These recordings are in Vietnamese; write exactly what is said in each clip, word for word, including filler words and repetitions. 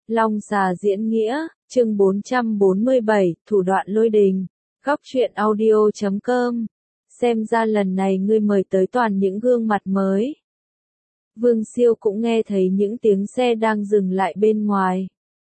Long xà diễn nghĩa, chương bốn trăm bốn mươi bảy, thủ đoạn lôi đình. Góc truyện audio chấm com. Xem ra lần này ngươi mời tới toàn những gương mặt mới. Vương Siêu cũng nghe thấy những tiếng xe đang dừng lại bên ngoài.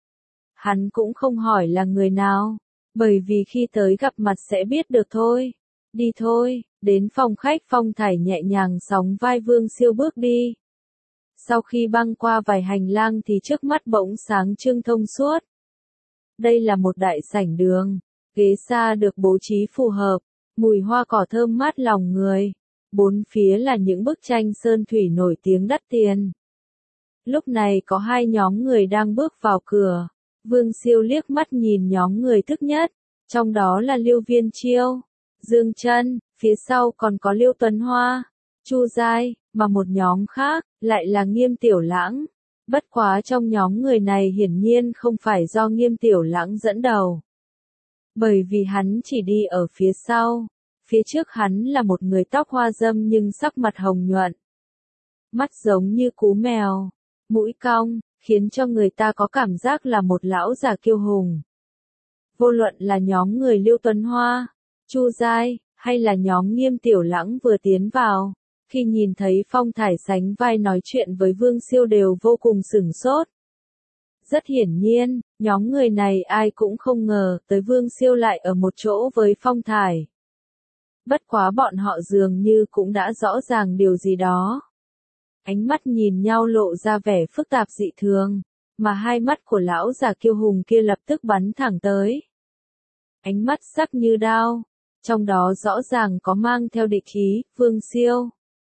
Hắn cũng không hỏi là người nào, bởi vì khi tới gặp mặt sẽ biết được thôi. Đi thôi, đến phòng khách. Phong Thải nhẹ nhàng sóng vai Vương Siêu bước đi. Sau khi băng qua vài hành lang thì trước mắt bỗng sáng trưng thông suốt. Đây là một đại sảnh đường, ghế sa được bố trí phù hợp, mùi hoa cỏ thơm mát lòng người. Bốn phía là những bức tranh sơn thủy nổi tiếng đắt tiền. Lúc này có hai nhóm người đang bước vào cửa. Vương Siêu liếc mắt nhìn nhóm người thức nhất, trong đó là Liêu Viên Chiêu, Dương Chân, phía sau còn có Liêu Tuấn Hoa, Chu Giai, mà một nhóm khác lại là Nghiêm Tiểu Lãng. Bất quá trong nhóm người này hiển nhiên không phải do Nghiêm Tiểu Lãng dẫn đầu, bởi vì hắn chỉ đi ở phía sau. Phía trước hắn là một người tóc hoa râm nhưng sắc mặt hồng nhuận, mắt giống như cú mèo, mũi cong, khiến cho người ta có cảm giác là một lão già kiêu hùng. Vô luận là nhóm người Liêu Tuấn Hoa, Chu Giai, hay là nhóm Nghiêm Tiểu Lãng vừa tiến vào, khi nhìn thấy Phong Thải sánh vai nói chuyện với Vương Siêu đều vô cùng sửng sốt. Rất hiển nhiên, nhóm người này ai cũng không ngờ tới Vương Siêu lại ở một chỗ với Phong Thải. Bất quá bọn họ dường như cũng đã rõ ràng điều gì đó. Ánh mắt nhìn nhau lộ ra vẻ phức tạp dị thường, mà hai mắt của lão già kiêu hùng kia lập tức bắn thẳng tới. Ánh mắt sắc như đao, trong đó rõ ràng có mang theo địch ý. Vương Siêu,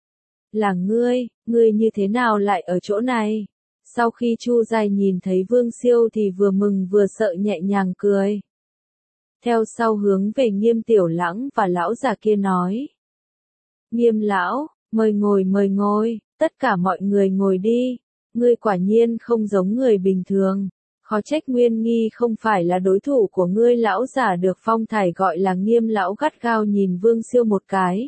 là ngươi, ngươi như thế nào lại ở chỗ này? Sau khi Chu Giai nhìn thấy Vương Siêu thì vừa mừng vừa sợ nhẹ nhàng cười. Theo sau hướng về Nghiêm Tiểu Lãng và lão già kia nói. Nghiêm lão, mời ngồi mời ngồi, tất cả mọi người ngồi đi. Ngươi quả nhiên không giống người bình thường, khó trách Nguyên Nghi không phải là đối thủ của ngươi. Lão giả được Phong Thải gọi là Nghiêm lão gắt gao nhìn Vương Siêu một cái.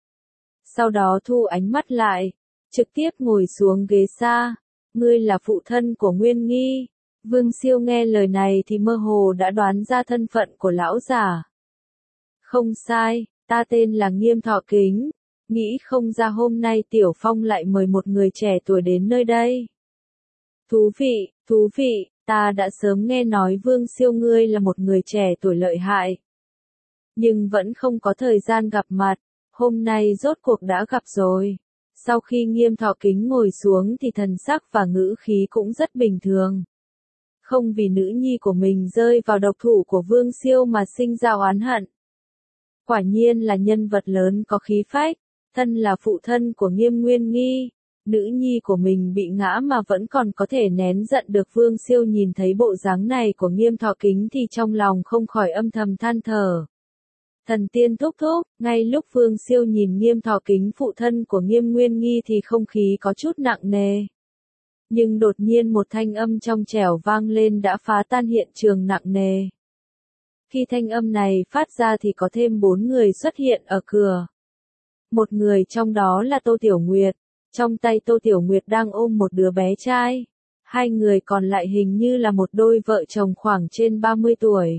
Sau đó thu ánh mắt lại, trực tiếp ngồi xuống ghế sa. Ngươi là phụ thân của Nguyên Nghi. Vương Siêu nghe lời này thì mơ hồ đã đoán ra thân phận của lão già. Không sai, ta tên là Nghiêm Thọ Kính. Nghĩ không ra hôm nay Tiểu Phong lại mời một người trẻ tuổi đến nơi đây. Thú vị, thú vị, ta đã sớm nghe nói Vương Siêu ngươi là một người trẻ tuổi lợi hại. Nhưng vẫn không có thời gian gặp mặt, hôm nay rốt cuộc đã gặp rồi. Sau khi Nghiêm Thọ Kính ngồi xuống thì thần sắc và ngữ khí cũng rất bình thường. Không vì nữ nhi của mình rơi vào độc thủ của Vương Siêu mà sinh ra oán hận. Quả nhiên là nhân vật lớn có khí phách, thân là phụ thân của Nghiêm Nguyên Nghi, nữ nhi của mình bị ngã mà vẫn còn có thể nén giận được. Vương Siêu nhìn thấy bộ dáng này của Nghiêm Thọ Kính thì trong lòng không khỏi âm thầm than thở. Thần tiên thúc thúc, ngay lúc Vương Siêu nhìn Nghiêm Thọ Kính phụ thân của Nghiêm Nguyên Nghi thì không khí có chút nặng nề. Nhưng đột nhiên một thanh âm trong trẻo vang lên đã phá tan hiện trường nặng nề. Khi thanh âm này phát ra thì có thêm bốn người xuất hiện ở cửa. Một người trong đó là Tô Tiểu Nguyệt, trong tay Tô Tiểu Nguyệt đang ôm một đứa bé trai. Hai người còn lại hình như là một đôi vợ chồng khoảng trên ba mươi tuổi.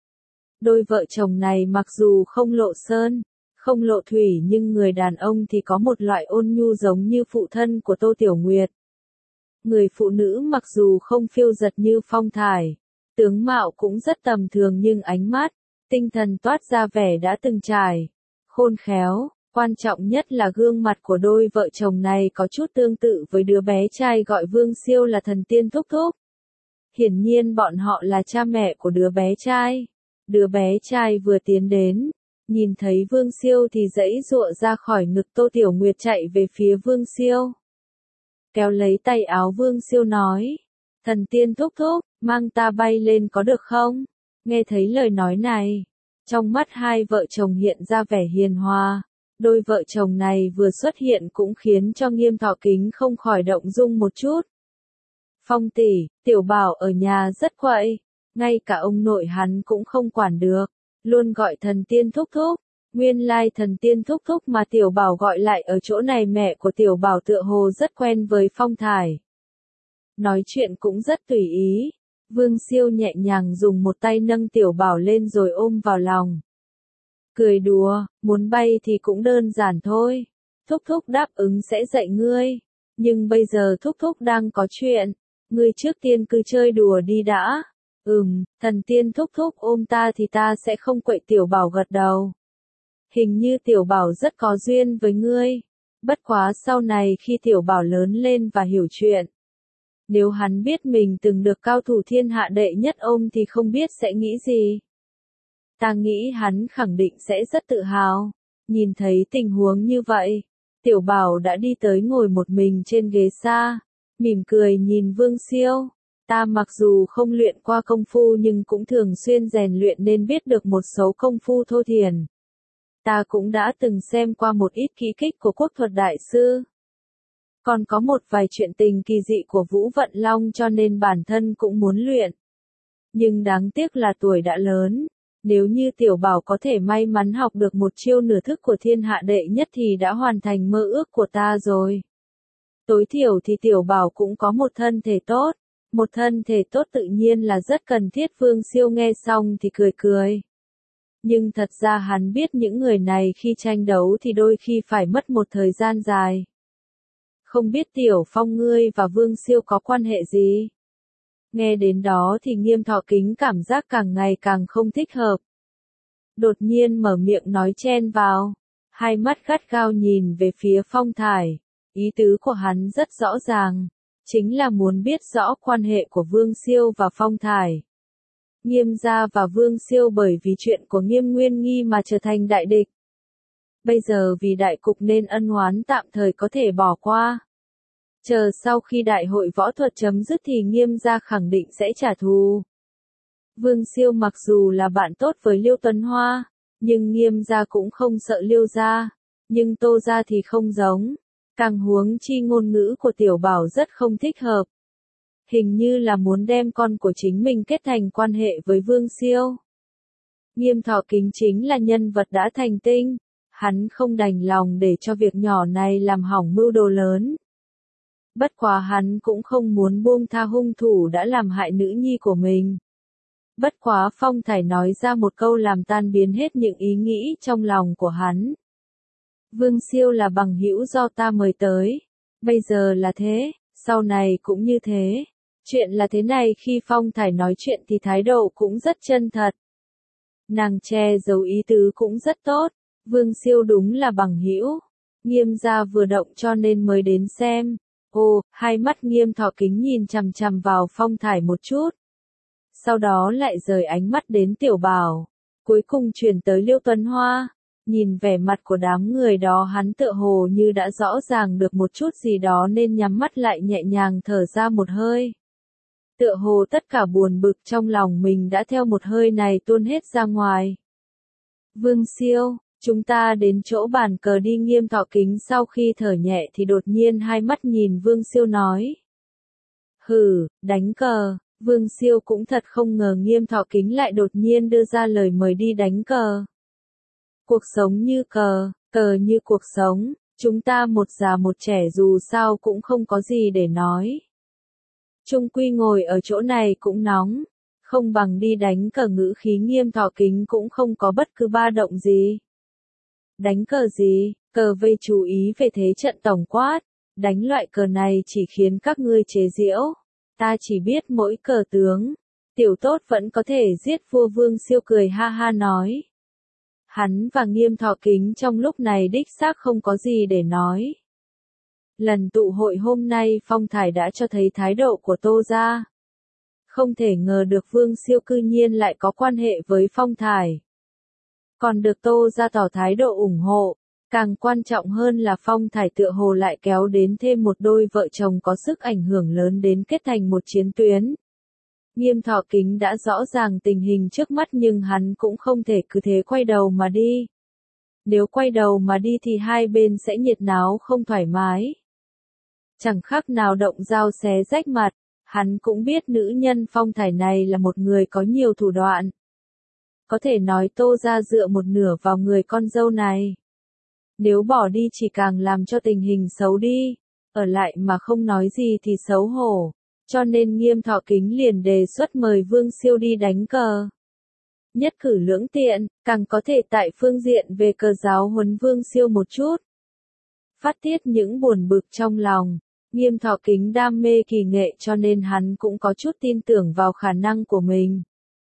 Đôi vợ chồng này mặc dù không lộ sơn, không lộ thủy nhưng người đàn ông thì có một loại ôn nhu giống như phụ thân của Tô Tiểu Nguyệt. Người phụ nữ mặc dù không phiêu giật như Phong Thải, tướng mạo cũng rất tầm thường nhưng ánh mắt, tinh thần toát ra vẻ đã từng trải, khôn khéo. Quan trọng nhất là gương mặt của đôi vợ chồng này có chút tương tự với đứa bé trai gọi Vương Siêu là thần tiên thúc thúc. Hiển nhiên bọn họ là cha mẹ của đứa bé trai. Đứa bé trai vừa tiến đến, nhìn thấy Vương Siêu thì giãy giụa ra khỏi ngực Tô Tiểu Nguyệt chạy về phía Vương Siêu. Kéo lấy tay áo Vương Siêu nói, thần tiên thúc thúc, mang ta bay lên có được không? Nghe thấy lời nói này, trong mắt hai vợ chồng hiện ra vẻ hiền hòa. Đôi vợ chồng này vừa xuất hiện cũng khiến cho Nghiêm Thọ Kính không khỏi động dung một chút. Phong tỷ, Tiểu Bảo ở nhà rất quậy, ngay cả ông nội hắn cũng không quản được, luôn gọi thần tiên thúc thúc. Nguyên lai thần tiên thúc thúc mà Tiểu Bảo gọi lại ở chỗ này mẹ của Tiểu Bảo tựa hồ rất quen với Phong Thải. Nói chuyện cũng rất tùy ý, Vương Siêu nhẹ nhàng dùng một tay nâng Tiểu Bảo lên rồi ôm vào lòng. Cười đùa, muốn bay thì cũng đơn giản thôi. Thúc thúc đáp ứng sẽ dạy ngươi. Nhưng bây giờ thúc thúc đang có chuyện. Ngươi trước tiên cứ chơi đùa đi đã. Ừm, thần tiên thúc thúc ôm ta thì ta sẽ không quậy. Tiểu Bảo gật đầu. Hình như Tiểu Bảo rất có duyên với ngươi. Bất quá sau này khi Tiểu Bảo lớn lên và hiểu chuyện. Nếu hắn biết mình từng được cao thủ thiên hạ đệ nhất ôm thì không biết sẽ nghĩ gì. Ta nghĩ hắn khẳng định sẽ rất tự hào. Nhìn thấy tình huống như vậy, Tiểu Bảo đã đi tới ngồi một mình trên ghế xa, mỉm cười nhìn Vương Siêu. Ta mặc dù không luyện qua công phu nhưng cũng thường xuyên rèn luyện nên biết được một số công phu thô thiển. Ta cũng đã từng xem qua một ít kỹ kích của quốc thuật đại sư. Còn có một vài chuyện tình kỳ dị của Vũ Vận Long cho nên bản thân cũng muốn luyện. Nhưng đáng tiếc là tuổi đã lớn. Nếu như Tiểu Bảo có thể may mắn học được một chiêu nửa thức của thiên hạ đệ nhất thì đã hoàn thành mơ ước của ta rồi. Tối thiểu thì Tiểu Bảo cũng có một thân thể tốt. Một thân thể tốt tự nhiên là rất cần thiết. Vương Siêu nghe xong thì cười cười. Nhưng thật ra hắn biết những người này khi tranh đấu thì đôi khi phải mất một thời gian dài. Không biết Tiểu Phong ngươi và Vương Siêu có quan hệ gì? Nghe đến đó thì Nghiêm Thọ Kính cảm giác càng ngày càng không thích hợp. Đột nhiên mở miệng nói chen vào. Hai mắt gắt gao nhìn về phía Phong Thải. Ý tứ của hắn rất rõ ràng. Chính là muốn biết rõ quan hệ của Vương Siêu và Phong Thải. Nghiêm gia và Vương Siêu bởi vì chuyện của Nghiêm Nguyên Nghi mà trở thành đại địch. Bây giờ vì đại cục nên ân oán tạm thời có thể bỏ qua. Chờ sau khi đại hội võ thuật chấm dứt thì Nghiêm gia khẳng định sẽ trả thù. Vương Siêu mặc dù là bạn tốt với Liêu Tuấn Hoa, nhưng Nghiêm gia cũng không sợ Liêu gia, nhưng Tô gia thì không giống. Càng huống chi ngôn ngữ của Tiểu Bảo rất không thích hợp. Hình như là muốn đem con của chính mình kết thành quan hệ với Vương Siêu. Nghiêm Thọ Kính chính là nhân vật đã thành tinh, hắn không đành lòng để cho việc nhỏ này làm hỏng mưu đồ lớn. Bất quá hắn cũng không muốn buông tha hung thủ đã làm hại nữ nhi của mình. Bất quá Phong Thải nói ra một câu làm tan biến hết những ý nghĩ trong lòng của hắn. Vương Siêu là bằng hữu do ta mời tới. Bây giờ là thế, sau này cũng như thế. Chuyện là thế này, khi Phong Thải nói chuyện thì thái độ cũng rất chân thật. Nàng che giấu ý tứ cũng rất tốt. Vương Siêu đúng là bằng hữu. Nghiêm gia vừa động cho nên mới đến xem. Ồ, hai mắt Nghiêm Thọ Kính nhìn chằm chằm vào Phong Thải một chút. Sau đó lại rời ánh mắt đến Tiểu Bảo. Cuối cùng chuyển tới Liêu Tuấn Hoa. Nhìn vẻ mặt của đám người đó hắn tựa hồ như đã rõ ràng được một chút gì đó nên nhắm mắt lại nhẹ nhàng thở ra một hơi. Tựa hồ tất cả buồn bực trong lòng mình đã theo một hơi này tuôn hết ra ngoài. Vương Siêu, chúng ta đến chỗ bàn cờ đi. Nghiêm Thọ Kính sau khi thở nhẹ thì đột nhiên hai mắt nhìn Vương Siêu nói. Hừ, đánh cờ. Vương Siêu cũng thật không ngờ Nghiêm Thọ Kính lại đột nhiên đưa ra lời mời đi đánh cờ. Cuộc sống như cờ, cờ như cuộc sống, chúng ta một già một trẻ dù sao cũng không có gì để nói. Chung quy ngồi ở chỗ này cũng nóng, không bằng đi đánh cờ. Ngữ khí Nghiêm Thọ Kính cũng không có bất cứ ba động gì. Đánh cờ gì, cờ vây chú ý về thế trận tổng quát, đánh loại cờ này chỉ khiến các ngươi chế giễu. Ta chỉ biết mỗi cờ tướng, tiểu tốt vẫn có thể giết vua. Vương Siêu cười ha ha nói. Hắn và Nghiêm Thọ Kính trong lúc này đích xác không có gì để nói. Lần tụ hội hôm nay Phong Thải đã cho thấy thái độ của Tô gia. Không thể ngờ được Vương Siêu cư nhiên lại có quan hệ với Phong Thải. Còn được Tô gia tỏ thái độ ủng hộ. Càng quan trọng hơn là Phong Thải tựa hồ lại kéo đến thêm một đôi vợ chồng có sức ảnh hưởng lớn đến kết thành một chiến tuyến. Nghiêm Thọ Kính đã rõ ràng tình hình trước mắt nhưng hắn cũng không thể cứ thế quay đầu mà đi. Nếu quay đầu mà đi thì hai bên sẽ nhiệt náo không thoải mái. Chẳng khác nào động dao xé rách mặt, hắn cũng biết nữ nhân Phong Thải này là một người có nhiều thủ đoạn. Có thể nói Tô gia dựa một nửa vào người con dâu này. Nếu bỏ đi chỉ càng làm cho tình hình xấu đi, ở lại mà không nói gì thì xấu hổ. cho nên Nghiêm Thọ Kính liền đề xuất mời Vương Siêu đi đánh cờ. Nhất cử lưỡng tiện, càng có thể tại phương diện về cờ giáo huấn Vương Siêu một chút. Phát tiết những buồn bực trong lòng, Nghiêm Thọ Kính đam mê kỳ nghệ cho nên hắn cũng có chút tin tưởng vào khả năng của mình.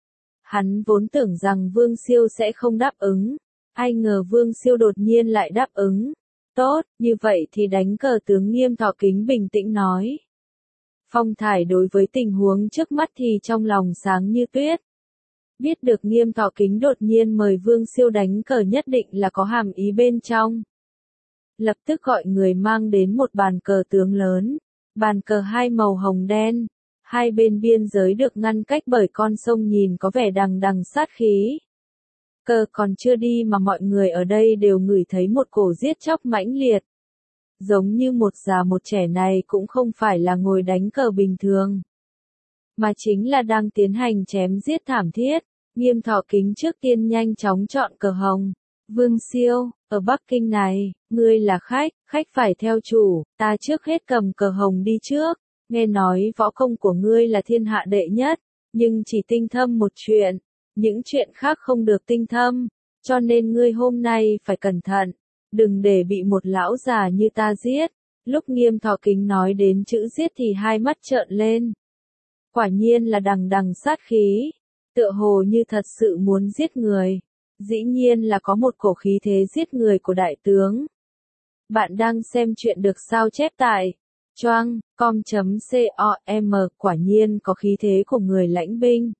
Hắn vốn tưởng rằng Vương Siêu sẽ không đáp ứng, ai ngờ Vương Siêu đột nhiên lại đáp ứng. Tốt, như vậy thì đánh cờ tướng. Nghiêm Thọ Kính bình tĩnh nói. Phong Thải đối với tình huống trước mắt thì trong lòng sáng như tuyết. Biết được Nghiêm Thọ Kính đột nhiên mời Vương Siêu đánh cờ nhất định là có hàm ý bên trong. Lập tức gọi người mang đến một bàn cờ tướng lớn, bàn cờ hai màu hồng đen, hai bên biên giới được ngăn cách bởi con sông nhìn có vẻ đằng đằng sát khí. Cờ còn chưa đi mà mọi người ở đây đều ngửi thấy một cổ giết chóc mãnh liệt. Giống như một già một trẻ này cũng không phải là ngồi đánh cờ bình thường, mà chính là đang tiến hành chém giết thảm thiết. Nghiêm Thọ Kính trước tiên nhanh chóng chọn cờ hồng. Vương Siêu, ở Bắc Kinh này, ngươi là khách, khách phải theo chủ, ta trước hết cầm cờ hồng đi trước. Nghe nói võ công của ngươi là thiên hạ đệ nhất, nhưng chỉ tinh thâm một chuyện, những chuyện khác không được tinh thâm, cho nên ngươi hôm nay phải cẩn thận, đừng để bị một lão già như ta giết. Lúc Nghiêm Thọ Kính nói đến chữ giết thì hai mắt trợn lên. Quả nhiên là đằng đằng sát khí, tựa hồ như thật sự muốn giết người. Dĩ nhiên là có một cổ khí thế giết người của đại tướng. Bạn đang xem chuyện được sao chép tại choang com chấm com, quả nhiên có khí thế của người lãnh binh.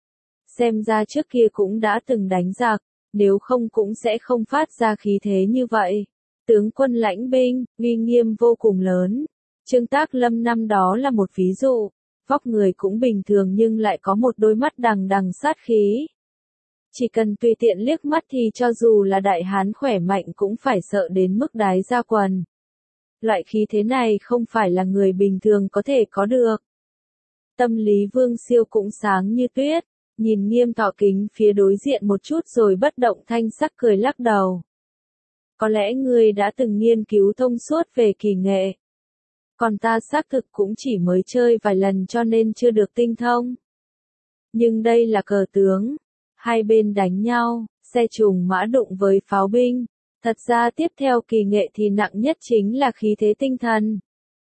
Xem ra trước kia cũng đã từng đánh giặc, nếu không cũng sẽ không phát ra khí thế như vậy. Tướng quân lãnh binh, uy nghiêm vô cùng lớn. Trương Tác Lâm năm đó là một ví dụ, vóc người cũng bình thường nhưng lại có một đôi mắt đằng đằng sát khí. Chỉ cần tùy tiện liếc mắt thì cho dù là đại hán khỏe mạnh cũng phải sợ đến mức đái ra quần. Loại khí thế này không phải là người bình thường có thể có được. Tâm lý Vương Siêu cũng sáng như tuyết, nhìn Nghiêm Thọ Kính phía đối diện một chút rồi bất động thanh sắc cười lắc đầu. Có lẽ ngươi đã từng nghiên cứu thông suốt về kỳ nghệ. Còn ta xác thực cũng chỉ mới chơi vài lần cho nên chưa được tinh thông. Nhưng đây là cờ tướng. Hai bên đánh nhau, xe trùng mã đụng với pháo binh. Thật ra tiếp theo kỳ nghệ thì nặng nhất chính là khí thế tinh thần.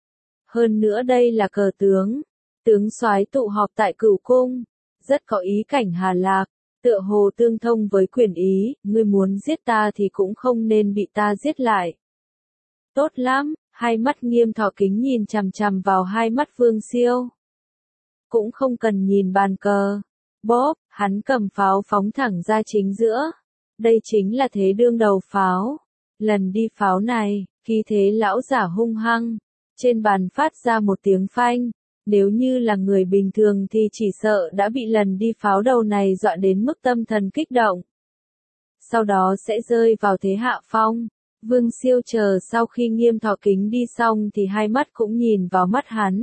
Hơn nữa đây là cờ tướng. Tướng soái tụ họp tại Cửu Cung. Rất có ý cảnh Hà Lạc. Tựa hồ tương thông với quyền ý. Ngươi muốn giết ta thì cũng không nên bị ta giết lại. Tốt lắm. Hai mắt Nghiêm Thọ Kính nhìn chằm chằm vào hai mắt Vương Siêu. Cũng không cần nhìn bàn cờ. Bóp, hắn cầm pháo phóng thẳng ra chính giữa. Đây chính là thế đương đầu pháo. Lần đi pháo này, khí thế lão giả hung hăng. Trên bàn phát ra một tiếng phanh. Nếu như là người bình thường thì chỉ sợ đã bị lần đi pháo đầu này dọa đến mức tâm thần kích động. Sau đó sẽ rơi vào thế hạ phong. Vương Siêu chờ sau khi Nghiêm Thọ Kính đi xong thì hai mắt cũng nhìn vào mắt hắn.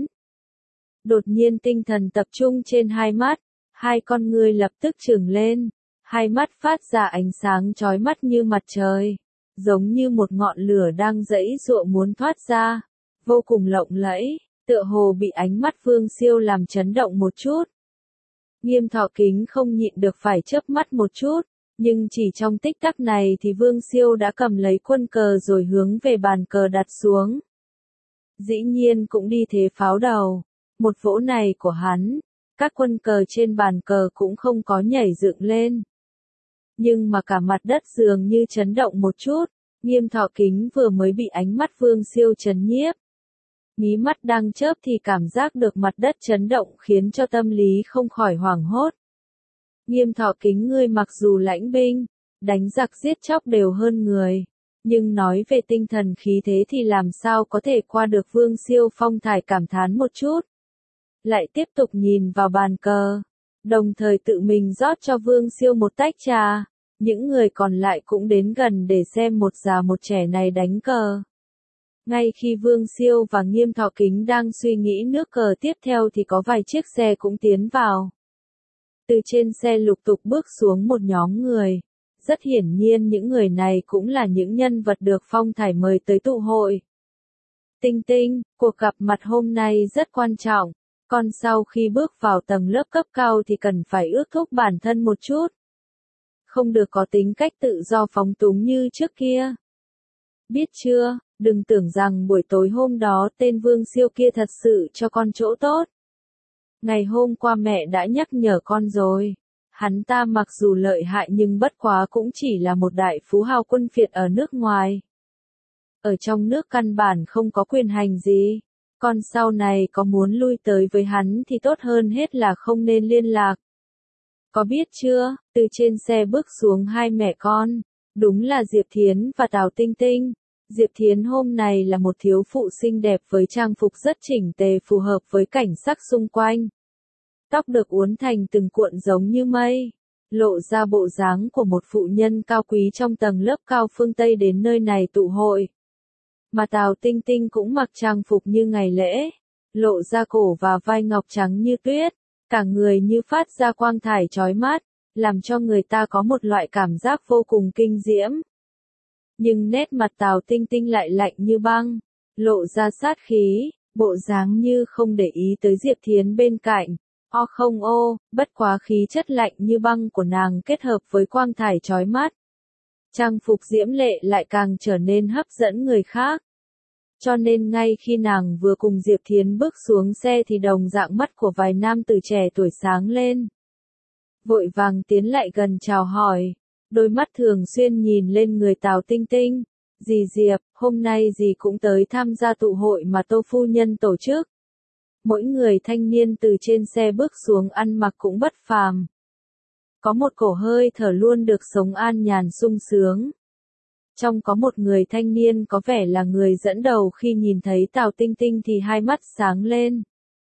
Đột nhiên tinh thần tập trung trên hai mắt. Hai con ngươi lập tức trừng lên, hai mắt phát ra ánh sáng chói mắt như mặt trời, giống như một ngọn lửa đang giãy giụa muốn thoát ra, vô cùng lộng lẫy, tựa hồ bị ánh mắt Vương Siêu làm chấn động một chút. Nghiêm Thọ Kính không nhịn được phải chớp mắt một chút, nhưng chỉ trong tích tắc này thì Vương Siêu đã cầm lấy quân cờ rồi hướng về bàn cờ đặt xuống. Dĩ nhiên cũng đi thế pháo đầu, một vỗ này của hắn. Các quân cờ trên bàn cờ cũng không có nhảy dựng lên. Nhưng mà cả mặt đất dường như chấn động một chút, Nghiêm Thọ Kính vừa mới bị ánh mắt Vương Siêu chấn nhiếp. Mí mắt đang chớp thì cảm giác được mặt đất chấn động khiến cho tâm lý không khỏi hoảng hốt. Nghiêm Thọ Kính ngươi mặc dù lãnh binh, đánh giặc giết chóc đều hơn người, nhưng nói về tinh thần khí thế thì làm sao có thể qua được Vương Siêu. Phong Thải cảm thán một chút. Lại tiếp tục nhìn vào bàn cờ, đồng thời tự mình rót cho Vương Siêu một tách trà. Những người còn lại cũng đến gần để xem một già một trẻ này đánh cờ. Ngay khi Vương Siêu và Nghiêm Thọ Kính đang suy nghĩ nước cờ tiếp theo thì có vài chiếc xe cũng tiến vào. Từ trên xe lục tục bước xuống một nhóm người. Rất hiển nhiên những người này cũng là những nhân vật được Phong Thải mời tới tụ hội. Tinh Tinh, cuộc gặp mặt hôm nay rất quan trọng. Con sau khi bước vào tầng lớp cấp cao thì cần phải ước thúc bản thân một chút. Không được có tính cách tự do phóng túng như trước kia. Biết chưa, đừng tưởng rằng buổi tối hôm đó tên Vương Siêu kia thật sự cho con chỗ tốt. Ngày hôm qua mẹ đã nhắc nhở con rồi. Hắn ta mặc dù lợi hại nhưng bất quá cũng chỉ là một đại phú hào quân phiệt ở nước ngoài. Ở trong nước căn bản không có quyền hành gì. Con sau này có muốn lui tới với hắn thì tốt hơn hết là không nên liên lạc. Có biết chưa, từ trên xe bước xuống hai mẹ con, đúng là Diệp Thiến và Tào Tinh Tinh. Diệp Thiến hôm nay là một thiếu phụ xinh đẹp với trang phục rất chỉnh tề phù hợp với cảnh sắc xung quanh. Tóc được uốn thành từng cuộn giống như mây, lộ ra bộ dáng của một phụ nhân cao quý trong tầng lớp cao phương Tây đến nơi này tụ hội. Mà Tào Tinh Tinh cũng mặc trang phục như ngày lễ, lộ ra cổ và vai ngọc trắng như tuyết, cả người như phát ra quang thải chói mắt, làm cho người ta có một loại cảm giác vô cùng kinh diễm. Nhưng nét mặt Tào Tinh Tinh lại lạnh như băng, lộ ra sát khí, bộ dáng như không để ý tới Diệp Thiến bên cạnh. O không ô, bất quá khí chất lạnh như băng của nàng kết hợp với quang thải chói mắt. Trang phục diễm lệ lại càng trở nên hấp dẫn người khác. Cho nên ngay khi nàng vừa cùng Diệp Thiến bước xuống xe thì đồng dạng mắt của vài nam tử trẻ tuổi sáng lên. Vội vàng tiến lại gần chào hỏi, đôi mắt thường xuyên nhìn lên người Tào Tinh Tinh. Dì Diệp, hôm nay dì cũng tới tham gia tụ hội mà Tô phu nhân tổ chức. Mỗi người thanh niên từ trên xe bước xuống ăn mặc cũng bất phàm. Có một cổ hơi thở luôn được sống an nhàn sung sướng. Trong có một người thanh niên có vẻ là người dẫn đầu khi nhìn thấy Tào Tinh Tinh thì hai mắt sáng lên.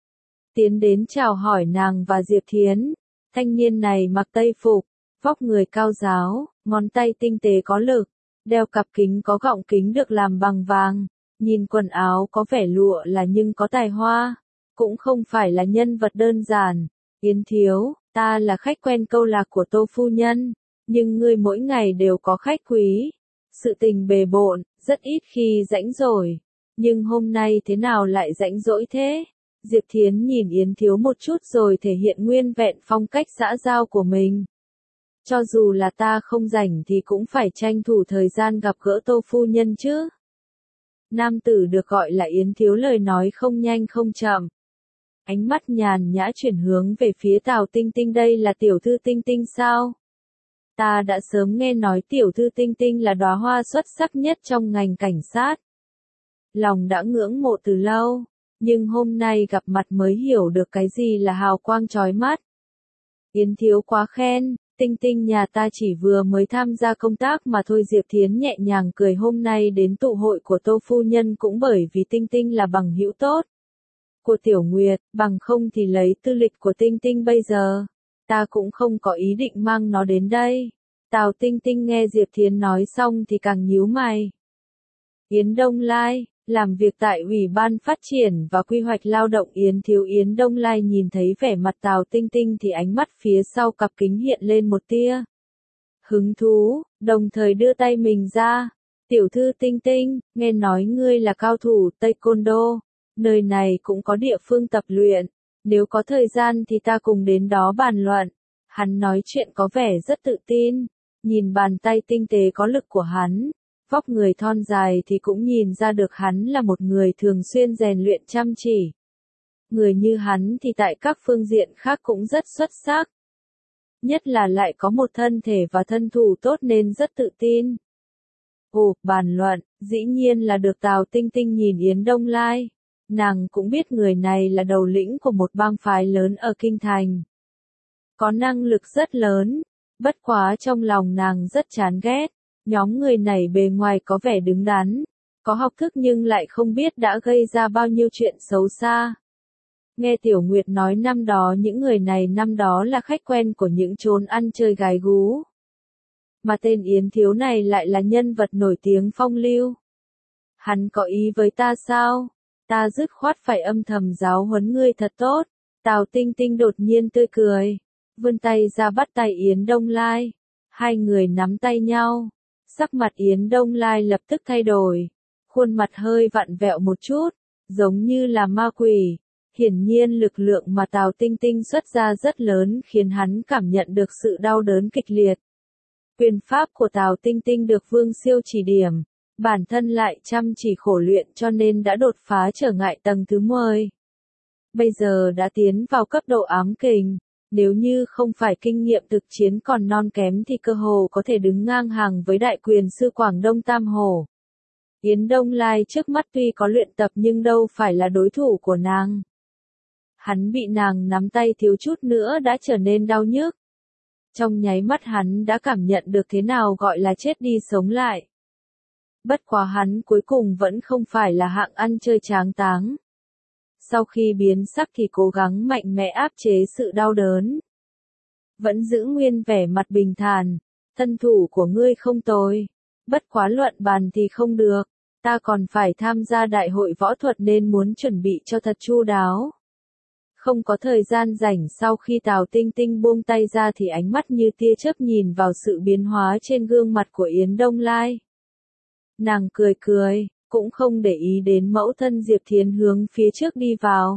Tiến đến chào hỏi nàng và Diệp Thiến. Thanh niên này mặc tây phục, vóc người cao ráo, ngón tay tinh tế có lực, đeo cặp kính có gọng kính được làm bằng vàng, nhìn quần áo có vẻ lụa là nhưng có tài hoa, cũng không phải là nhân vật đơn giản. Yến thiếu, ta là khách quen câu lạc của Tô phu nhân, nhưng ngươi mỗi ngày đều có khách quý. Sự tình bề bộn, rất ít khi rảnh rỗi, nhưng hôm nay thế nào lại rảnh rỗi thế? Diệp Thiến nhìn Yến thiếu một chút rồi thể hiện nguyên vẹn phong cách xã giao của mình. Cho dù là ta không rảnh thì cũng phải tranh thủ thời gian gặp gỡ Tô phu nhân chứ. Nam tử được gọi là Yến thiếu lời nói không nhanh không chậm. Ánh mắt nhàn nhã chuyển hướng về phía Tào Tinh Tinh, đây là tiểu thư Tinh Tinh sao? Ta đã sớm nghe nói tiểu thư Tinh Tinh là đóa hoa xuất sắc nhất trong ngành cảnh sát. Lòng đã ngưỡng mộ từ lâu, nhưng hôm nay gặp mặt mới hiểu được cái gì là hào quang chói mắt. Yến thiếu quá khen, Tinh Tinh nhà ta chỉ vừa mới tham gia công tác mà thôi. Diệp Thiến nhẹ nhàng cười, hôm nay đến tụ hội của Tô phu nhân cũng bởi vì Tinh Tinh là bằng hữu tốt của Tiểu Nguyệt, bằng không thì lấy tư lịch của Tinh Tinh bây giờ, ta cũng không có ý định mang nó đến đây. Tào Tinh Tinh nghe Diệp Thiến nói xong thì càng nhíu mày. Yến Đông Lai, làm việc tại Ủy ban Phát triển và Quy hoạch Lao động. Yến thiếu Yến Đông Lai nhìn thấy vẻ mặt Tào Tinh Tinh thì ánh mắt phía sau cặp kính hiện lên một tia hứng thú, đồng thời đưa tay mình ra. Tiểu thư Tinh Tinh, nghe nói ngươi là cao thủ Taekwondo, nơi này cũng có địa phương tập luyện, nếu có thời gian thì ta cùng đến đó bàn luận. Hắn nói chuyện có vẻ rất tự tin, nhìn bàn tay tinh tế có lực của hắn, vóc người thon dài thì cũng nhìn ra được hắn là một người thường xuyên rèn luyện chăm chỉ. Người như hắn thì tại các phương diện khác cũng rất xuất sắc. Nhất là lại có một thân thể và thân thủ tốt nên rất tự tin. Ồ, bàn luận, dĩ nhiên là được. Tào Tinh Tinh nhìn Yến Đông Lai. Nàng cũng biết người này là đầu lĩnh của một bang phái lớn ở Kinh Thành. Có năng lực rất lớn, bất quá trong lòng nàng rất chán ghét. Nhóm người này bề ngoài có vẻ đứng đắn, có học thức nhưng lại không biết đã gây ra bao nhiêu chuyện xấu xa. Nghe Tiểu Nguyệt nói năm đó những người này năm đó là khách quen của những chốn ăn chơi gái gú. Mà tên Yến thiếu này lại là nhân vật nổi tiếng phong lưu. Hắn có ý với ta sao? Ta dứt khoát phải âm thầm giáo huấn ngươi thật tốt. Tào Tinh Tinh đột nhiên tươi cười, vươn tay ra bắt tay Yến Đông Lai. Hai người nắm tay nhau, sắc mặt Yến Đông Lai lập tức thay đổi, khuôn mặt hơi vặn vẹo một chút, giống như là ma quỷ. Hiển nhiên lực lượng mà Tào Tinh Tinh xuất ra rất lớn khiến hắn cảm nhận được sự đau đớn kịch liệt. Quyền pháp của Tào Tinh Tinh được Vương Siêu chỉ điểm, bản thân lại chăm chỉ khổ luyện cho nên đã đột phá trở ngại tầng thứ mười. Bây giờ đã tiến vào cấp độ ám kình, nếu như không phải kinh nghiệm thực chiến còn non kém thì cơ hồ có thể đứng ngang hàng với đại quyền sư Quảng Đông Tam Hổ. Yến Đông Lai trước mắt tuy có luyện tập nhưng đâu phải là đối thủ của nàng. Hắn bị nàng nắm tay thiếu chút nữa đã trở nên đau nhức. Trong nháy mắt hắn đã cảm nhận được thế nào gọi là chết đi sống lại. Bất quá hắn cuối cùng vẫn không phải là hạng ăn chơi tráng táng. Sau khi biến sắc thì cố gắng mạnh mẽ áp chế sự đau đớn. Vẫn giữ nguyên vẻ mặt bình thản, thân thủ của ngươi không tồi. Bất quá luận bàn thì không được, ta còn phải tham gia đại hội võ thuật nên muốn chuẩn bị cho thật chu đáo. Không có thời gian rảnh. Sau khi Tào Tinh Tinh buông tay ra thì ánh mắt như tia chớp nhìn vào sự biến hóa trên gương mặt của Yến Đông Lai. Nàng cười cười, cũng không để ý đến mẫu thân Diệp Thiến hướng phía trước đi vào.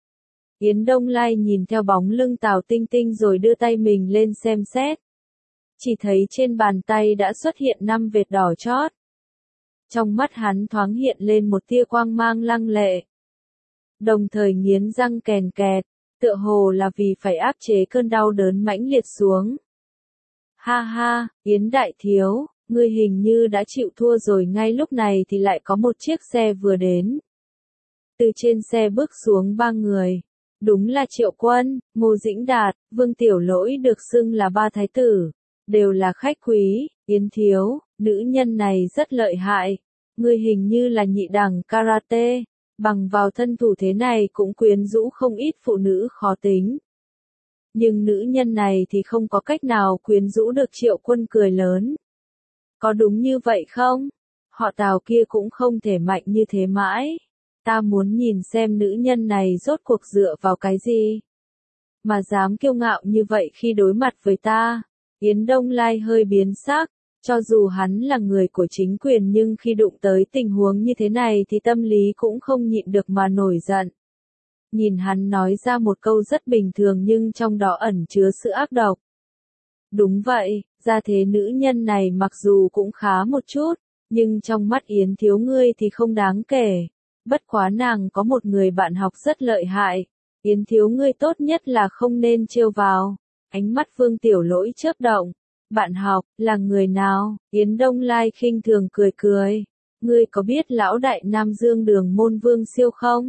Yến Đông Lai nhìn theo bóng lưng Tào Tinh Tinh rồi đưa tay mình lên xem xét. Chỉ thấy trên bàn tay đã xuất hiện năm vệt đỏ chót. Trong mắt hắn thoáng hiện lên một tia quang mang lăng lệ. Đồng thời nghiến răng kèn kẹt, tựa hồ là vì phải áp chế cơn đau đớn mãnh liệt xuống. Ha ha, Yến đại thiếu, ngươi hình như đã chịu thua rồi. Ngay lúc này thì lại có một chiếc xe vừa đến. Từ trên xe bước xuống ba người. Đúng là Triệu Quân, Ngô Dĩnh Đạt, Vương Tiểu Lỗi được xưng là ba thái tử. Đều là khách quý. Yến thiếu, nữ nhân này rất lợi hại. Ngươi hình như là nhị đẳng karate. Bằng vào thân thủ thế này cũng quyến rũ không ít phụ nữ khó tính. Nhưng nữ nhân này thì không có cách nào quyến rũ được. Triệu Quân cười lớn. Có đúng như vậy không? Họ Tào kia cũng không thể mạnh như thế mãi. Ta muốn nhìn xem nữ nhân này rốt cuộc dựa vào cái gì. Mà dám kiêu ngạo như vậy khi đối mặt với ta. Yến Đông Lai hơi biến sắc. Cho dù hắn là người của chính quyền nhưng khi đụng tới tình huống như thế này thì tâm lý cũng không nhịn được mà nổi giận. Nhìn hắn nói ra một câu rất bình thường nhưng trong đó ẩn chứa sự ác độc. Đúng vậy, gia thế nữ nhân này mặc dù cũng khá một chút, nhưng trong mắt Yến thiếu ngươi thì không đáng kể. Bất quá nàng có một người bạn học rất lợi hại. Yến thiếu ngươi tốt nhất là không nên trêu vào. Ánh mắt Vương Tiểu Lỗi chớp động. Bạn học, là người nào? Yến Đông Lai khinh thường cười cười. Ngươi có biết lão đại Nam Dương Đường môn Vương Siêu không?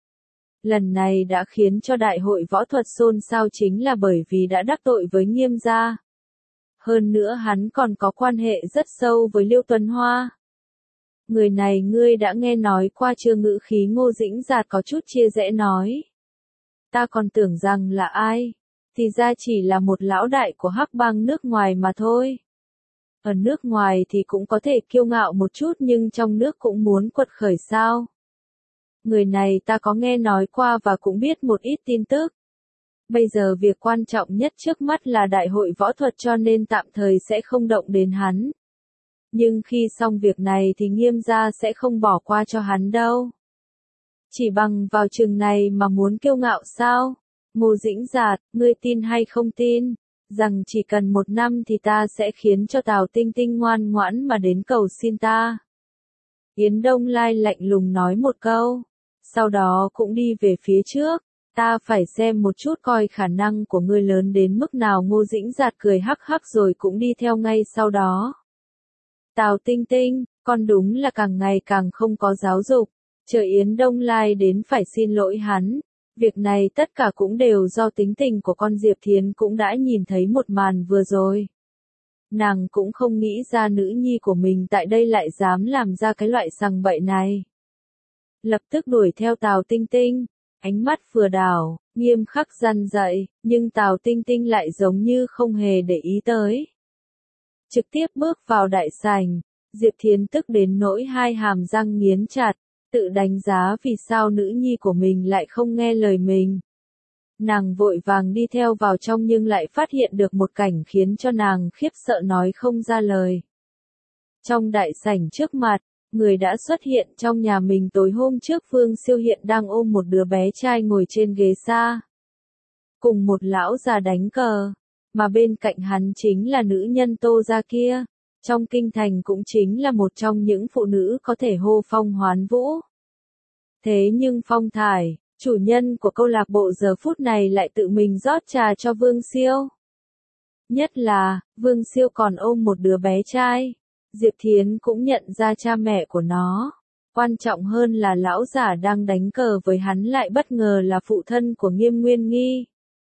Lần này đã khiến cho đại hội võ thuật xôn xao chính là bởi vì đã đắc tội với Nghiêm gia. Hơn nữa hắn còn có quan hệ rất sâu với Liêu Tuấn Hoa. Người này ngươi đã nghe nói qua chưa? Ngữ khí Ngô Dĩnh Dạt có chút chia rẽ nói. Ta còn tưởng rằng là ai? Thì ra chỉ là một lão đại của hắc bang nước ngoài mà thôi. Ở nước ngoài thì cũng có thể kiêu ngạo một chút nhưng trong nước cũng muốn quật khởi sao? Người này ta có nghe nói qua và cũng biết một ít tin tức. Bây giờ việc quan trọng nhất trước mắt là đại hội võ thuật cho nên tạm thời sẽ không động đến hắn. Nhưng khi xong việc này thì Nghiêm gia sẽ không bỏ qua cho hắn đâu. Chỉ bằng vào chừng này mà muốn kiêu ngạo sao? Ngô Dĩnh Dạt, ngươi tin hay không tin, rằng chỉ cần một năm thì ta sẽ khiến cho Tào Tinh Tinh ngoan ngoãn mà đến cầu xin ta. Yến Đông Lai lạnh lùng nói một câu, sau đó cũng đi về phía trước, ta phải xem một chút coi khả năng của ngươi lớn đến mức nào. Ngô Dĩnh Dạt cười hắc hắc rồi cũng đi theo ngay sau đó. Tào Tinh Tinh, con đúng là càng ngày càng không có giáo dục, chờ Yến Đông Lai đến phải xin lỗi hắn. Việc này tất cả cũng đều do tính tình của con. Diệp Thiến cũng đã nhìn thấy một màn vừa rồi. Nàng cũng không nghĩ ra nữ nhi của mình tại đây lại dám làm ra cái loại sằng bậy này. Lập tức đuổi theo Tào Tinh Tinh, ánh mắt vừa đảo, nghiêm khắc răn dạy, nhưng Tào Tinh Tinh lại giống như không hề để ý tới. Trực tiếp bước vào đại sảnh, Diệp Thiến tức đến nỗi hai hàm răng nghiến chặt. Tự đánh giá vì sao nữ nhi của mình lại không nghe lời mình. Nàng vội vàng đi theo vào trong nhưng lại phát hiện được một cảnh khiến cho nàng khiếp sợ nói không ra lời. Trong đại sảnh trước mặt, Người đã xuất hiện trong nhà mình tối hôm trước Vương Siêu hiện đang ôm một đứa bé trai ngồi trên ghế xa. Cùng một lão già đánh cờ, mà bên cạnh hắn chính là nữ nhân Tô gia kia. Trong kinh thành cũng chính là một trong những phụ nữ có thể hô phong hoán vũ. Thế nhưng Phong Thải, chủ nhân của câu lạc bộ giờ phút này lại tự mình rót trà cho Vương Siêu. Nhất là, Vương Siêu còn ôm một đứa bé trai. Diệp Thiến cũng nhận ra cha mẹ của nó. Quan trọng hơn là lão giả đang đánh cờ với hắn lại bất ngờ là phụ thân của Nghiêm Nguyên Nghi.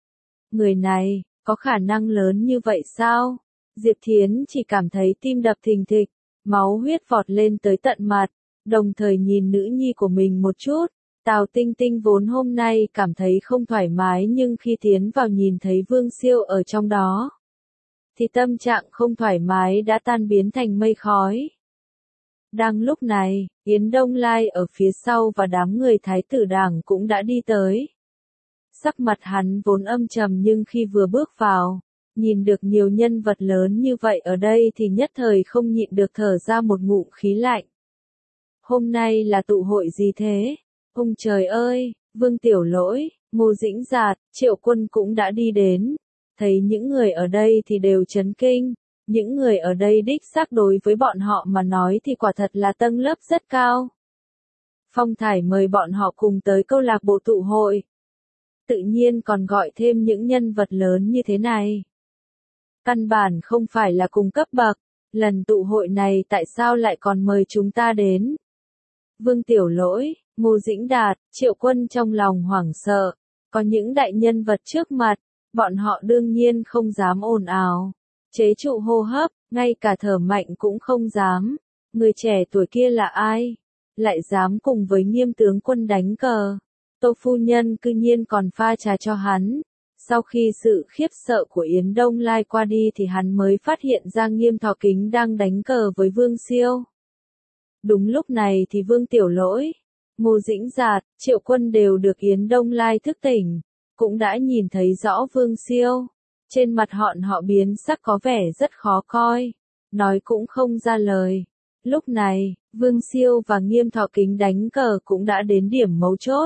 Người này, có khả năng lớn như vậy sao? Diệp Thiến chỉ cảm thấy tim đập thình thịch, máu huyết vọt lên tới tận mặt, đồng thời nhìn nữ nhi của mình một chút. Tào Tinh Tinh vốn hôm nay cảm thấy không thoải mái nhưng khi tiến vào nhìn thấy Vương Siêu ở trong đó, thì tâm trạng không thoải mái đã tan biến thành mây khói. Đang lúc này, Yến Đông Lai ở phía sau và đám người Thái tử Đảng cũng đã đi tới. Sắc mặt hắn vốn âm trầm nhưng khi vừa bước vào, nhìn được nhiều nhân vật lớn như vậy ở đây thì nhất thời không nhịn được thở ra một ngụm khí lạnh. Hôm nay là tụ hội gì thế? Ông trời ơi, Vương Tiểu Lỗi, Ngô Dĩnh Dạt, Triệu Quân cũng đã đi đến. Thấy những người ở đây thì đều chấn kinh. Những người ở đây đích xác đối với bọn họ mà nói thì quả thật là tầng lớp rất cao. Phong Thải mời bọn họ cùng tới câu lạc bộ tụ hội. Tự nhiên còn gọi thêm những nhân vật lớn như thế này. Căn bản không phải là cùng cấp bậc, lần tụ hội này tại sao lại còn mời chúng ta đến? Vương Tiểu Lỗi, Ngô Dĩnh Đạt, Triệu Quân trong lòng hoảng sợ, có những đại nhân vật trước mặt, bọn họ đương nhiên không dám ồn ào, chế trụ hô hấp, ngay cả thở mạnh cũng không dám. Người trẻ tuổi kia là ai? Lại dám cùng với Nghiêm tướng quân đánh cờ? Tô phu nhân cư nhiên còn pha trà cho hắn. Sau khi sự khiếp sợ của Yến Đông Lai qua đi thì hắn mới phát hiện ra Nghiêm Thọ Kính đang đánh cờ với Vương Siêu. Đúng lúc này thì Vương Tiểu Lỗi, Ngô Dĩnh Dạt, Triệu Quân đều được Yến Đông Lai thức tỉnh, cũng đã nhìn thấy rõ Vương Siêu. Trên mặt họ họ biến sắc có vẻ rất khó coi, nói cũng không ra lời. Lúc này, Vương Siêu và Nghiêm Thọ Kính đánh cờ cũng đã đến điểm mấu chốt.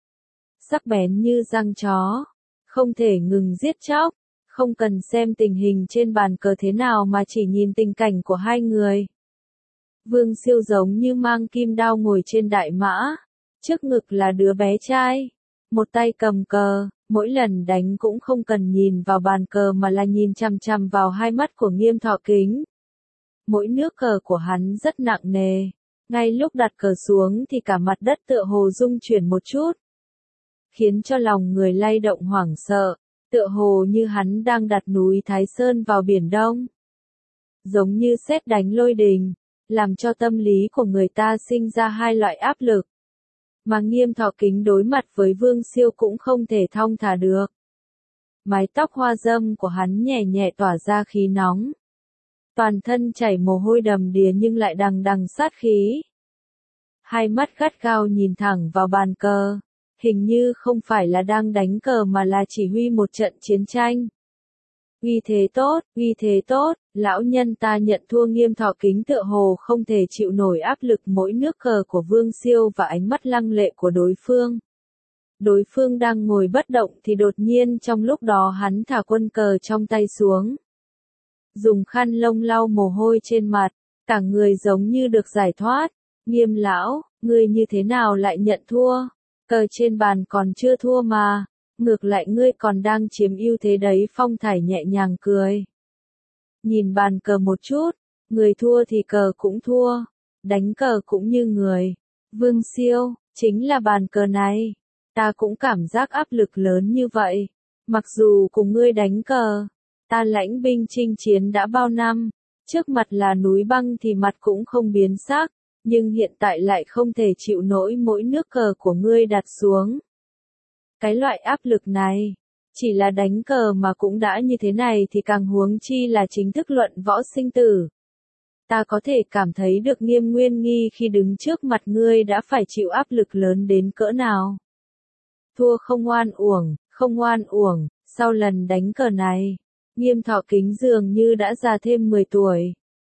Sắc bén như răng chó, không thể ngừng giết chóc, không cần xem tình hình trên bàn cờ thế nào mà chỉ nhìn tình cảnh của hai người. Vương Siêu giống như mang kim đao ngồi trên đại mã, trước ngực là đứa bé trai, một tay cầm cờ, mỗi lần đánh cũng không cần nhìn vào bàn cờ mà là nhìn chằm chằm vào hai mắt của Nghiêm Thọ Kính. Mỗi nước cờ của hắn rất nặng nề, ngay lúc đặt cờ xuống thì cả mặt đất tựa hồ rung chuyển một chút, khiến cho lòng người lay động hoảng sợ, tựa hồ như hắn đang đặt núi Thái Sơn vào biển Đông. Giống như sét đánh lôi đình, làm cho tâm lý của người ta sinh ra hai loại áp lực. Mà Nghiêm Thọ Kính đối mặt với Vương Siêu cũng không thể thong thả được. Mái tóc hoa dâm của hắn nhẹ nhẹ tỏa ra khí nóng. Toàn thân chảy mồ hôi đầm đìa nhưng lại đằng đằng sát khí. Hai mắt gắt gao nhìn thẳng vào bàn cờ, hình như không phải là đang đánh cờ mà là chỉ huy một trận chiến tranh. Uy thế tốt, uy thế tốt, lão nhân ta nhận thua. Nghiêm Thọ Kính tựa hồ không thể chịu nổi áp lực mỗi nước cờ của Vương Siêu và ánh mắt lăng lệ của đối phương. Đối phương đang ngồi bất động thì đột nhiên trong lúc đó hắn thả quân cờ trong tay xuống. Dùng khăn lông lau mồ hôi trên mặt, cả người giống như được giải thoát. Nghiêm lão, ngươi như thế nào lại nhận thua? Cờ trên bàn còn chưa thua mà. Ngược lại ngươi còn đang chiếm ưu thế đấy. Phong Thải nhẹ nhàng cười. Nhìn bàn cờ một chút, người thua thì cờ cũng thua, đánh cờ cũng như người. Vương Siêu, chính là bàn cờ này, ta cũng cảm giác áp lực lớn như vậy. Mặc dù cùng ngươi đánh cờ, ta lãnh binh chinh chiến đã bao năm, trước mặt là núi băng thì mặt cũng không biến sắc, nhưng hiện tại lại không thể chịu nổi mỗi nước cờ của ngươi đặt xuống. Cái loại áp lực này, chỉ là đánh cờ mà cũng đã như thế này thì càng huống chi là chính thức luận võ sinh tử. Ta có thể cảm thấy được Nghiêm Nguyên Nghi khi đứng trước mặt ngươi đã phải chịu áp lực lớn đến cỡ nào. Thua không oan uổng, không oan uổng, sau lần đánh cờ này, Nghiêm Thọ Kính dường như đã già thêm mười tuổi.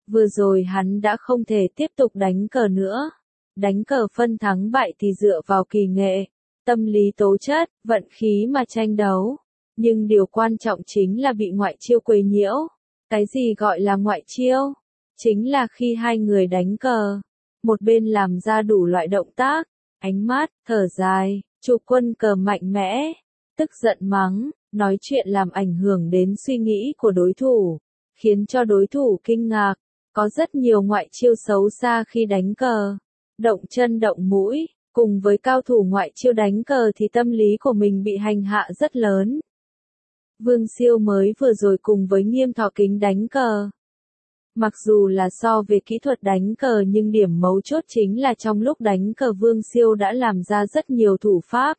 Vừa rồi hắn đã không thể tiếp tục đánh cờ nữa. Đánh cờ phân thắng bại thì dựa vào kỳ nghệ, tâm lý tố chất, vận khí mà tranh đấu. Nhưng điều quan trọng chính là bị ngoại chiêu quấy nhiễu. Cái gì gọi là ngoại chiêu? Chính là khi hai người đánh cờ, một bên làm ra đủ loại động tác, ánh mắt, thở dài, chụp quân cờ mạnh mẽ, tức giận mắng, nói chuyện làm ảnh hưởng đến suy nghĩ của đối thủ, khiến cho đối thủ kinh ngạc. Có rất nhiều ngoại chiêu xấu xa khi đánh cờ, động chân động mũi, cùng với cao thủ ngoại chiêu đánh cờ thì tâm lý của mình bị hành hạ rất lớn. Vương Siêu mới vừa rồi cùng với Nghiêm Thọ Kính đánh cờ. Mặc dù là so về kỹ thuật đánh cờ nhưng điểm mấu chốt chính là trong lúc đánh cờ Vương Siêu đã làm ra rất nhiều thủ pháp.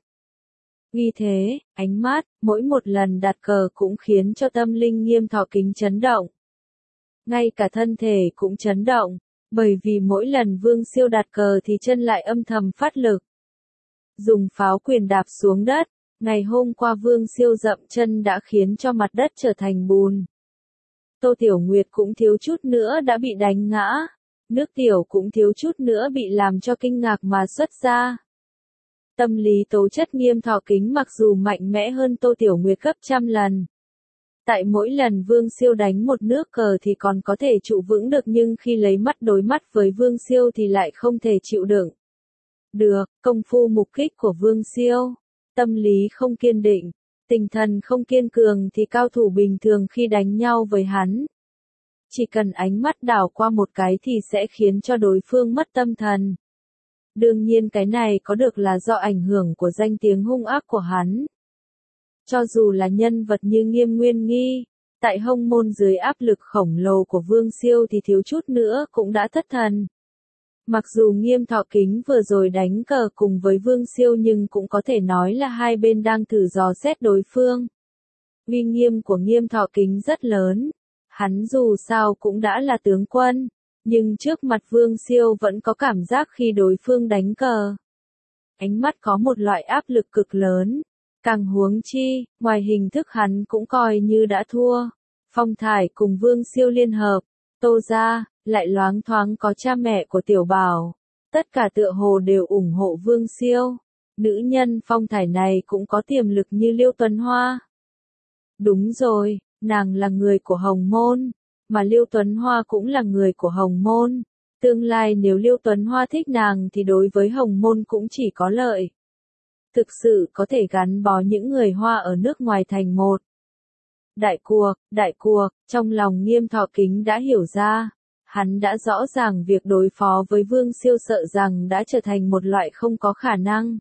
Vì thế, ánh mắt, mỗi một lần đặt cờ cũng khiến cho tâm linh Nghiêm Thọ Kính chấn động. Ngay cả thân thể cũng chấn động, bởi vì mỗi lần Vương Siêu đặt cờ thì chân lại âm thầm phát lực. Dùng pháo quyền đạp xuống đất, ngày hôm qua Vương Siêu dậm chân đã khiến cho mặt đất trở thành bùn. Tô Tiểu Nguyệt cũng thiếu chút nữa đã bị đánh ngã, nước tiểu cũng thiếu chút nữa bị làm cho kinh ngạc mà xuất ra. Tâm lý tố chất Nghiêm Thọ Kính mặc dù mạnh mẽ hơn Tô Tiểu Nguyệt gấp trăm lần. Tại mỗi lần Vương Siêu đánh một nước cờ thì còn có thể trụ vững được nhưng khi lấy mắt đối mắt với Vương Siêu thì lại không thể chịu đựng. Được, công phu mục kích của Vương Siêu, tâm lý không kiên định, tinh thần không kiên cường thì cao thủ bình thường khi đánh nhau với hắn. Chỉ cần ánh mắt đảo qua một cái thì sẽ khiến cho đối phương mất tâm thần. Đương nhiên cái này có được là do ảnh hưởng của danh tiếng hung ác của hắn. Cho dù là nhân vật như Nghiêm Nguyên Nghi, tại hông môn dưới áp lực khổng lồ của Vương Siêu thì thiếu chút nữa cũng đã thất thần. Mặc dù Nghiêm Thọ Kính vừa rồi đánh cờ cùng với Vương Siêu nhưng cũng có thể nói là hai bên đang thử dò xét đối phương. Uy nghiêm của Nghiêm Thọ Kính rất lớn, hắn dù sao cũng đã là tướng quân, nhưng trước mặt Vương Siêu vẫn có cảm giác khi đối phương đánh cờ. Ánh mắt có một loại áp lực cực lớn. Càng huống chi, ngoài hình thức hắn cũng coi như đã thua. Phong Thải cùng Vương Siêu liên hợp, Tô gia, lại loáng thoáng có cha mẹ của Tiểu Bảo. Tất cả tựa hồ đều ủng hộ Vương Siêu. Nữ nhân Phong Thải này cũng có tiềm lực như Liêu Tuấn Hoa. Đúng rồi, nàng là người của Hồng Môn, mà Liêu Tuấn Hoa cũng là người của Hồng Môn. Tương lai nếu Liêu Tuấn Hoa thích nàng thì đối với Hồng Môn cũng chỉ có lợi. Thực sự có thể gắn bó những người Hoa ở nước ngoài thành một. Đại cuộc, đại cuộc, trong lòng Nghiêm Thọ Kính đã hiểu ra. Hắn đã rõ ràng việc đối phó với Vương Siêu sợ rằng đã trở thành một loại không có khả năng.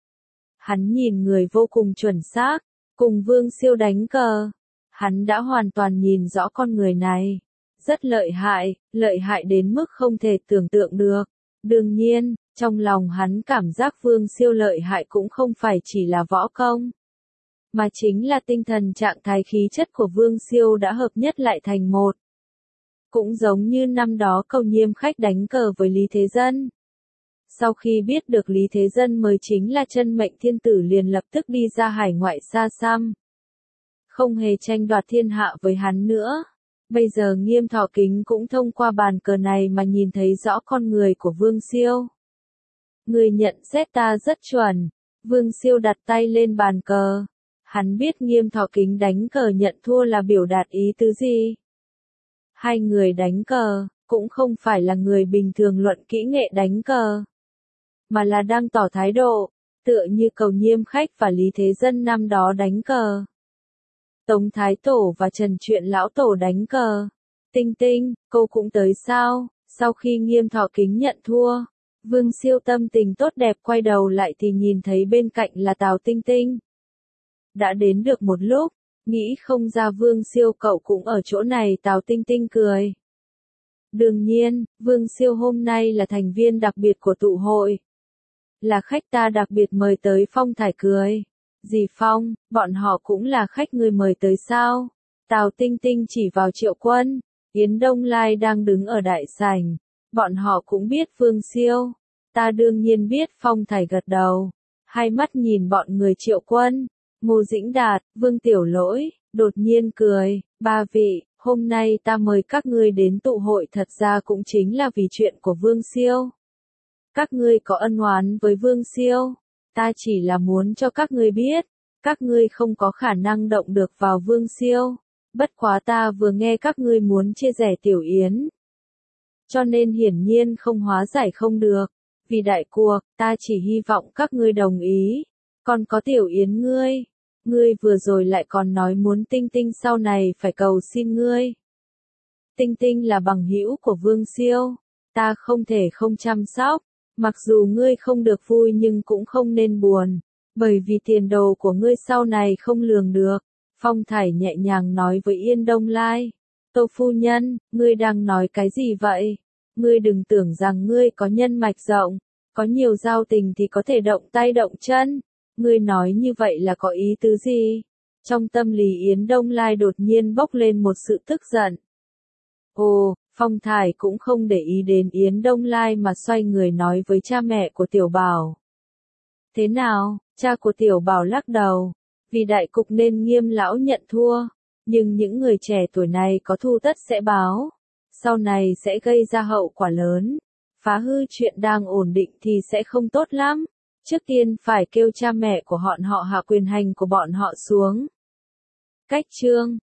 Hắn nhìn người vô cùng chuẩn xác, cùng Vương Siêu đánh cờ. Hắn đã hoàn toàn nhìn rõ con người này. Rất lợi hại, lợi hại đến mức không thể tưởng tượng được. Đương nhiên, trong lòng hắn cảm giác Vương Siêu lợi hại cũng không phải chỉ là võ công, mà chính là tinh thần trạng thái khí chất của Vương Siêu đã hợp nhất lại thành một. Cũng giống như năm đó Cầu Nhiêm khách đánh cờ với Lý Thế Dân. Sau khi biết được Lý Thế Dân mới chính là chân mệnh thiên tử liền lập tức đi ra hải ngoại xa xăm. Không hề tranh đoạt thiên hạ với hắn nữa. Bây giờ Nghiêm Thọ Kính cũng thông qua bàn cờ này mà nhìn thấy rõ con người của Vương Siêu. Người nhận xét ta rất chuẩn. Vương Siêu đặt tay lên bàn cờ. Hắn biết Nghiêm Thọ Kính đánh cờ nhận thua là biểu đạt ý tứ gì. Hai người đánh cờ, cũng không phải là người bình thường luận kỹ nghệ đánh cờ, mà là đang tỏ thái độ, tựa như Cầu Nhiêm khách và Lý Thế Dân năm đó đánh cờ. Tống Thái Tổ và Trần Truyện Lão Tổ đánh cờ. Tinh Tinh, cô cũng tới sao? Sau khi Nghiêm Thọ Kính nhận thua, Vương Siêu tâm tình tốt đẹp quay đầu lại thì nhìn thấy bên cạnh là Tào Tinh Tinh. Đã đến được một lúc, nghĩ không ra Vương Siêu cậu cũng ở chỗ này. Tào Tinh Tinh cười. Đương nhiên, Vương Siêu hôm nay là thành viên đặc biệt của tụ hội. Là khách ta đặc biệt mời tới. Phong Thải cười. Dì Phong, bọn họ cũng là khách người mời tới sao? Tào Tinh Tinh chỉ vào Triệu Quân, Yến Đông Lai đang đứng ở đại sảnh. Bọn họ cũng biết Vương Siêu. Ta đương nhiên biết. Phong Thải gật đầu. Hai mắt nhìn bọn người Triệu Quân, Ngô Dĩnh Đạt, Vương Tiểu Lỗi, đột nhiên cười. Ba vị, Hôm nay ta mời các ngươi đến tụ hội thật ra cũng chính là vì chuyện của Vương Siêu. Các ngươi có ân oán với Vương Siêu, ta chỉ là muốn cho các ngươi biết, các ngươi không có khả năng động được vào Vương Siêu. Bất quá ta vừa nghe các ngươi muốn chia rẽ Tiểu Yến. Cho nên hiển nhiên không hóa giải không được. Vì đại cuộc, ta chỉ hy vọng các ngươi đồng ý. Còn có Tiểu Yến ngươi. Ngươi vừa rồi lại còn nói muốn Tinh Tinh sau này phải cầu xin ngươi. Tinh Tinh là bằng hữu của Vương Siêu. Ta không thể không chăm sóc. Mặc dù ngươi không được vui nhưng cũng không nên buồn. Bởi vì tiền đồ của ngươi sau này không lường được. Phong Thải nhẹ nhàng nói với Yên Đông Lai. Tô phu nhân, ngươi đang nói cái gì vậy? Ngươi đừng tưởng rằng ngươi có nhân mạch rộng, có nhiều giao tình thì có thể động tay động chân. Ngươi nói như vậy là có ý tứ gì? Trong tâm lý Yến Đông Lai đột nhiên bốc lên một sự tức giận. Ồ, Phong Thải cũng không để ý đến Yến Đông Lai mà xoay người nói với cha mẹ của Tiểu Bảo. Thế nào? Cha của Tiểu Bảo lắc đầu. Vì đại cục nên Nghiêm lão nhận thua. Nhưng những người trẻ tuổi này có thù tất sẽ báo. Sau này sẽ gây ra hậu quả lớn. Phá hư chuyện đang ổn định thì sẽ không tốt lắm. Trước tiên phải kêu cha mẹ của họ họ hạ quyền hành của bọn họ xuống. Cách chương